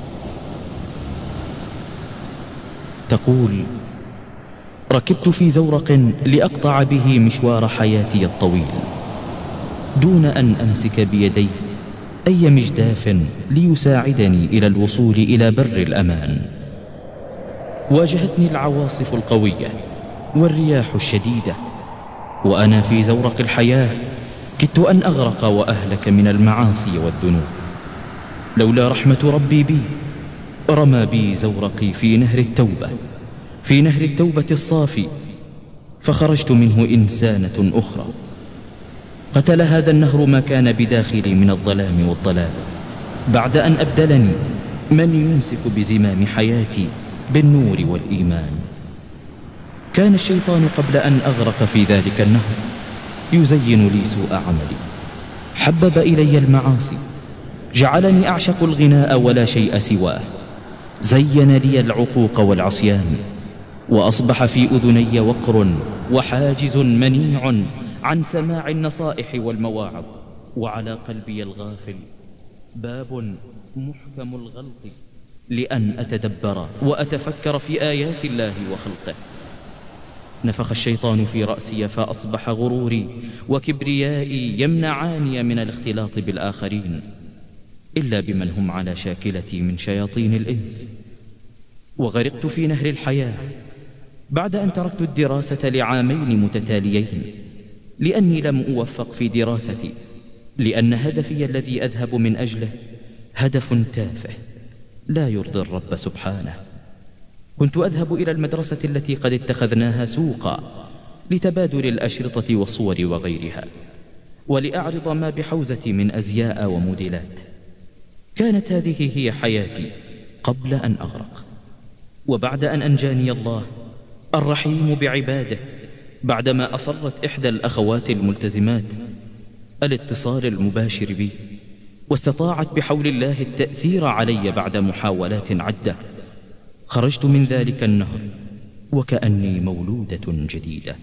تقول: ركبت في زورق لأقطع به مشوار حياتي الطويل، دون أن أمسك بيدي أي مجداف ليساعدني إلى الوصول إلى بر الأمان. واجهتني العواصف القوية والرياح الشديدة، وأنا في زورق الحياة كدت أن أغرق وأهلك من المعاصي والذنوب. لولا رحمة ربي بي رمى بي زورقي في نهر التوبة، في نهر التوبة الصافي، فخرجت منه إنسانة أخرى. قتل هذا النهر ما كان بداخلي من الظلام والضلال، بعد أن أبدلني من يمسك بزمام حياتي بالنور والإيمان. كان الشيطان قبل أن أغرق في ذلك النهر يزين لي سوء عملي، حبب إلي المعاصي، جعلني أعشق الغناء ولا شيء سواه، زين لي العقوق والعصيان، وأصبح في أذني وقر وحاجز منيع عن سماع النصائح والمواعظ، وعلى قلبي الغافل باب محكم الغلق لأن أتدبر وأتفكر في آيات الله وخلقه. نفخ الشيطان في رأسي، فأصبح غروري وكبريائي يمنعاني من الاختلاط بالآخرين إلا بمن هم على شاكلتي من شياطين الإنس. وغرقت في نهر الحياة بعد أن تركت الدراسة لعامين متتاليين، لأني لم أوفق في دراستي، لأن هدفي الذي أذهب من أجله هدف تافه لا يرضي الرب سبحانه. كنت أذهب إلى المدرسة التي قد اتخذناها سوقا لتبادل الأشرطة والصور وغيرها، ولأعرض ما بحوزتي من أزياء وموديلات. كانت هذه هي حياتي قبل أن أغرق. وبعد أن أنجاني الله الرحيم بعباده، بعدما أصرت إحدى الأخوات الملتزمات الاتصال المباشر بي، واستطاعت بحول الله التأثير علي بعد محاولات عدة، خرجت من ذلك النهر وكأني مولودة جديدة.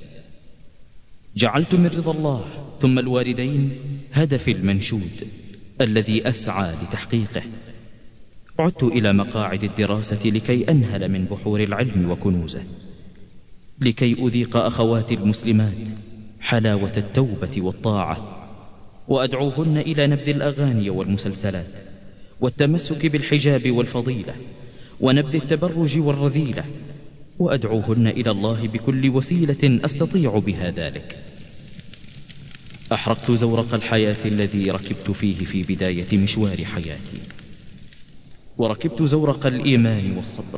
جعلت من رضا الله ثم الوالدين هدفي المنشود الذي أسعى لتحقيقه. عدت إلى مقاعد الدراسة لكي أنهل من بحور العلم وكنوزه، لكي أذيق أخواتي المسلمات حلاوة التوبة والطاعة، وأدعوهن إلى نبذ الأغاني والمسلسلات، والتمسك بالحجاب والفضيلة، ونبذ التبرج والرذيلة، وأدعوهن إلى الله بكل وسيلة أستطيع بها ذلك. أحرقت زورق الحياة الذي ركبت فيه في بداية مشوار حياتي، وركبت زورق الإيمان والصبر،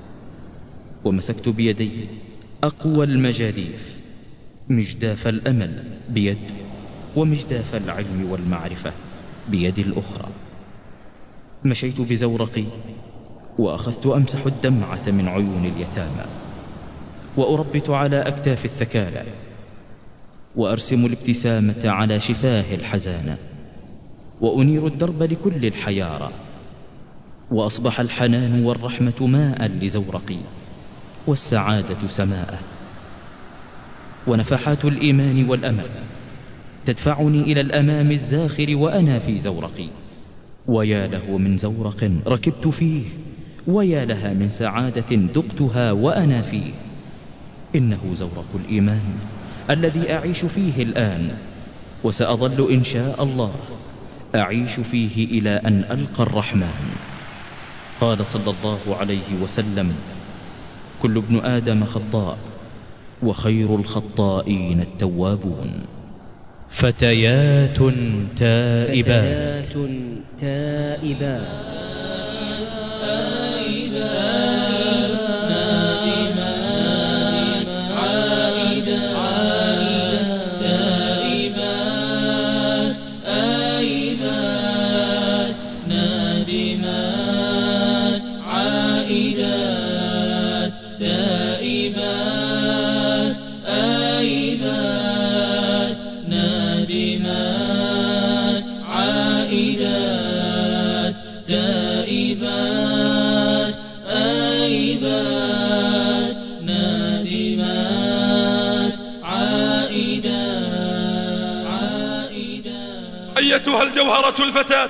ومسكت بيدي أقوى المجاديف، مجداف الأمل بيد، ومجداف العلم والمعرفة بيد الأخرى. مشيت بزورقي وأخذت أمسح الدمعة من عيون اليتامى، وأربت على أكتاف الثكالى، وأرسم الابتسامة على شفاه الحزانة، وأنير الدرب لكل الحيارى. وأصبح الحنان والرحمة ماء لزورقي، والسعادة سماءه، ونفحات الإيمان والأمل تدفعني إلى الأمام الزاخر وأنا في زورقي. ويا له من زورق ركبت فيه، ويا لها من سعادة ذقتها وأنا فيه. إنه زورق الإيمان الذي أعيش فيه الآن، وسأظل إن شاء الله أعيش فيه إلى أن ألقى الرحمن. قال صلى الله عليه وسلم: كل ابن آدم خطاء، وخير الخطائين التوابون. فتيات تائبات أيتها الجوهرة الفتاة،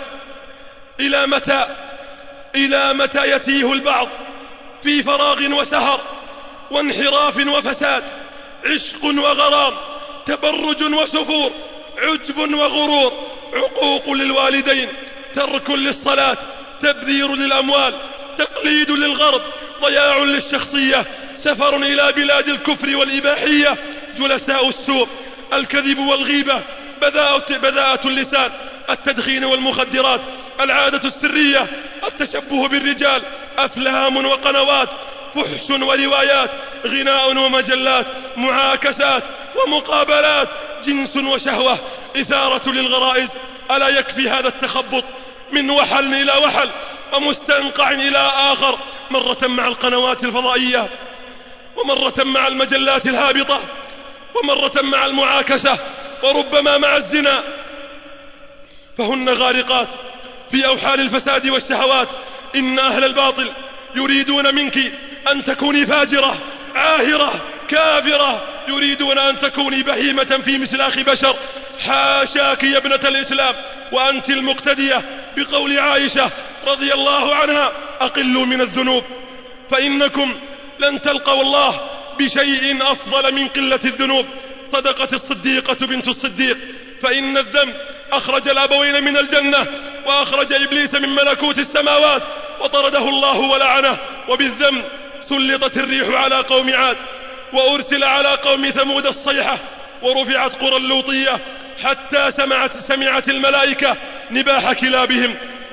إلى متى يتيه البعض في فراغ وسهر وانحراف وفساد، عشق وغرام، تبرج وسفور، عجب وغرور، عقوق للوالدين، ترك للصلاة، تبذير للأموال، تقليد للغرب، ضياع للشخصية، سفر إلى بلاد الكفر والإباحية، جلساء السوء، الكذب والغيبة، بذاءة اللسان، التدخين والمخدرات، العادة السرية، التشبه بالرجال، أفلام وقنوات، فحش وروايات، غناء ومجلات، معاكسات ومقابلات، جنس وشهوة، إثارة للغرائز. ألا يكفي هذا التخبط من وحل إلى وحل ومستنقع إلى آخر، مرة مع القنوات الفضائية، ومرة مع المجلات الهابطة، ومرة مع المعاكسة، وربما مع الزنا، فهن غارقات في أوحال الفساد والشهوات. إن أهل الباطل يريدون منك أن تكوني فاجرة عاهرة كافرة، يريدون أن تكوني بهيمة في مسلاخ بشر. حاشاك يا ابنة الإسلام، وأنت المقتدية بقول عائشة رضي الله عنها: أقلوا من الذنوب فإنكم لن تلقوا الله بشيء أفضل من قلة الذنوب. صدقت الصديقة بنت الصديق، فإن الذنب أخرج الأبوين من الجنة، وأخرج إبليس من ملكوت السماوات، وطرده الله ولعنه. وبالذنب سلطت الريح على قوم عاد، وأرسل على قوم ثمود الصيحة، ورفعت قرى اللوطية، حتى سمعت الملائكة نباح كلابهم.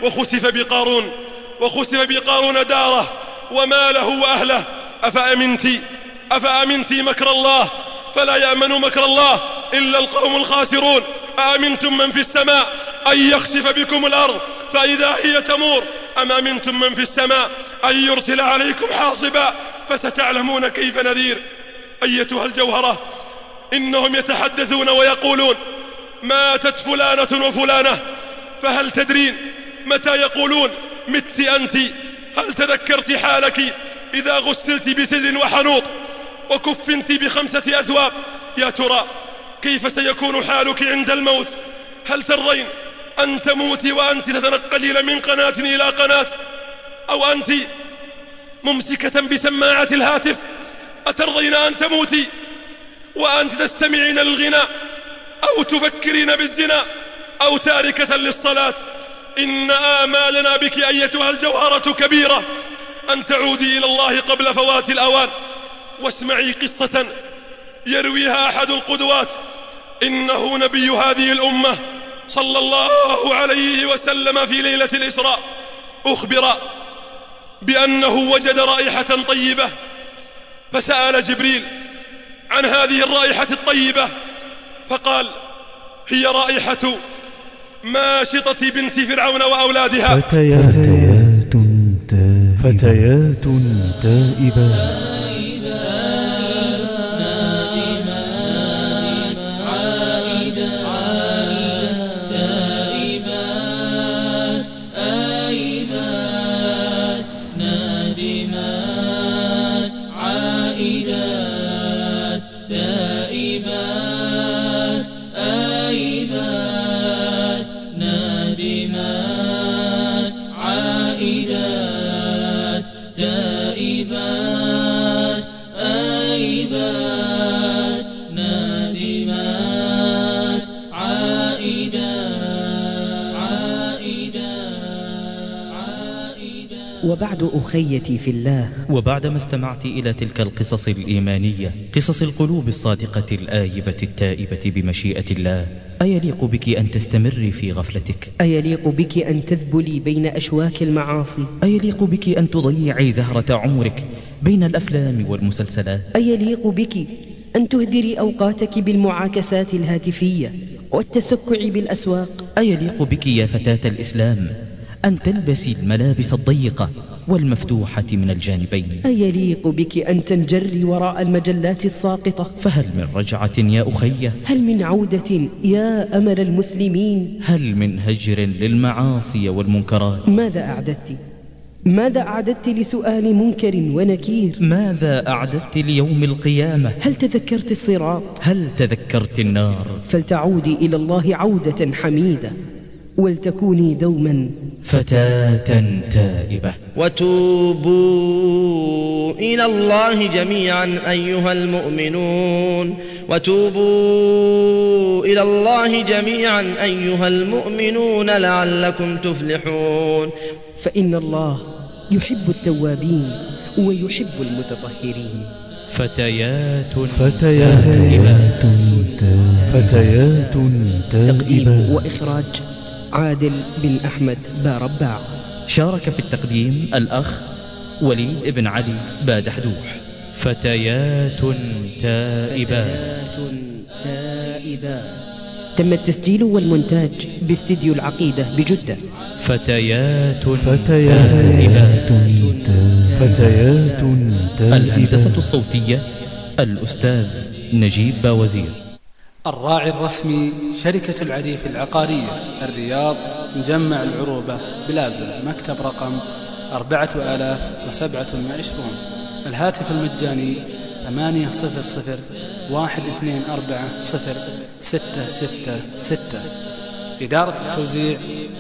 وخسف بقارون داره وماله وأهله. أفأمنتي مكر الله فلا يأمن مكر الله إلا القوم الخاسرون. أأمنتم من في السماء أن يخسف بكم الأرض فإذا هي تمور أم أمنتم من في السماء أن يرسل عليكم حاصبا فستعلمون كيف نذير. أيتها الجوهرة، إنهم يتحدثون ويقولون ماتت فلانة وفلانة، فهل تدرين متى يقولون مت أنت؟ هل تذكرت حالك إذا غسلت بسدر وحنوط وكفنت ب5 أثواب؟ يا ترى كيف سيكون حالك عند الموت؟ هل ترضين أن تموتي وأنت تتنقلين من قناة إلى قناة، أو أنت ممسكة بسماعة الهاتف؟ أترضين أن تموتي وأنت تستمعين للغناء، أو تفكرين بالزنا، أو تاركة للصلاة؟ إن آمالنا بك أيتها الجوهرة كبيرة، أن تعودي إلى الله قبل فوات الأوان. واسمعي قصة يرويها أحد القدوات. إنه نبي هذه الأمة صلى الله عليه وسلم في ليلة الإسراء أخبر بأنه وجد رائحة طيبة، فسأل جبريل عن هذه الرائحة الطيبة، فقال هي رائحة ماشطة بنت فرعون وأولادها. فتيات تائبات وبعد أخيتي في الله، وبعدما استمعت إلى تلك القصص الإيمانية، قصص القلوب الصادقة الآيبة التائبة بمشيئة الله، أيليق بك أن تستمري في غفلتك؟ أيليق بك أن تذبلي بين أشواك المعاصي؟ أيليق بك أن تضيعي زهرة عمرك بين الأفلام والمسلسلات؟ أيليق بك أن تهدري أوقاتك بالمعاكسات الهاتفية والتسكع بالأسواق؟ أيليق بك يا فتاة الإسلام أن تلبسي الملابس الضيقة والمفتوحة من الجانبين؟ أيليق بك أن تنجري وراء المجلات الساقطة؟ فهل من رجعة يا أخي؟ هل من عودة يا أمل المسلمين؟ هل من هجر للمعاصي والمنكرات؟ ماذا أعددت لسؤال منكر ونكير؟ ماذا أعددت ليوم القيامة؟ هل تذكرت الصراط؟ هل تذكرت النار؟ فلتعودي إلى الله عودة حميدة، ولتكوني دوما فتاة تائبة. وتوبوا إلى الله جميعا أيها المؤمنون، وتوبوا إلى الله جميعا أيها المؤمنون لعلكم تفلحون. فإن الله يحب التوابين ويحب المتطهرين. فتيات تقديم وإخراج عادل بن أحمد بارباع. شارك في التقديم الأخ وليد بن علي بادحدوح. فتيات تائبات. تم التسجيل والمونتاج باستديو العقيدة بجدة. فتيات تائبات. الهندسة الصوتية الأستاذ نجيب باوزير. الراعي الرسمي شركة العريف العقارية الرياض، مجمع العروبة بلازا، مكتب رقم 4027. الهاتف المجاني 800-124-066. إدارة التوزيع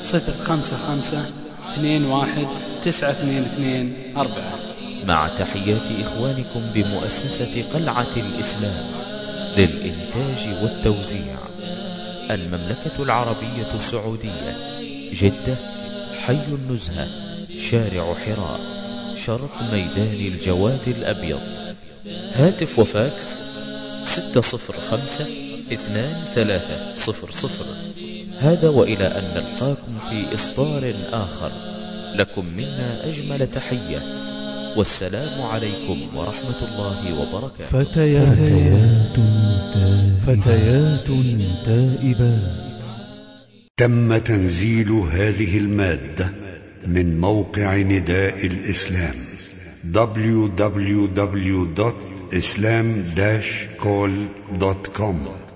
055-21-9224. مع تحيات إخوانكم بمؤسسة قلعة الإسلام للإنتاج والتوزيع، المملكة العربية السعودية، جدة، حي النزهة، شارع حراء، شرق ميدان الجواد الأبيض. هاتف وفاكس 605 2300. هذا وإلى أن نلقاكم في إصدار آخر، لكم منا أجمل تحية، والسلام عليكم ورحمة الله وبركاته. فتيات تائبات. تم تنزيل هذه المادة من موقع نداء الإسلام www.islam-call.com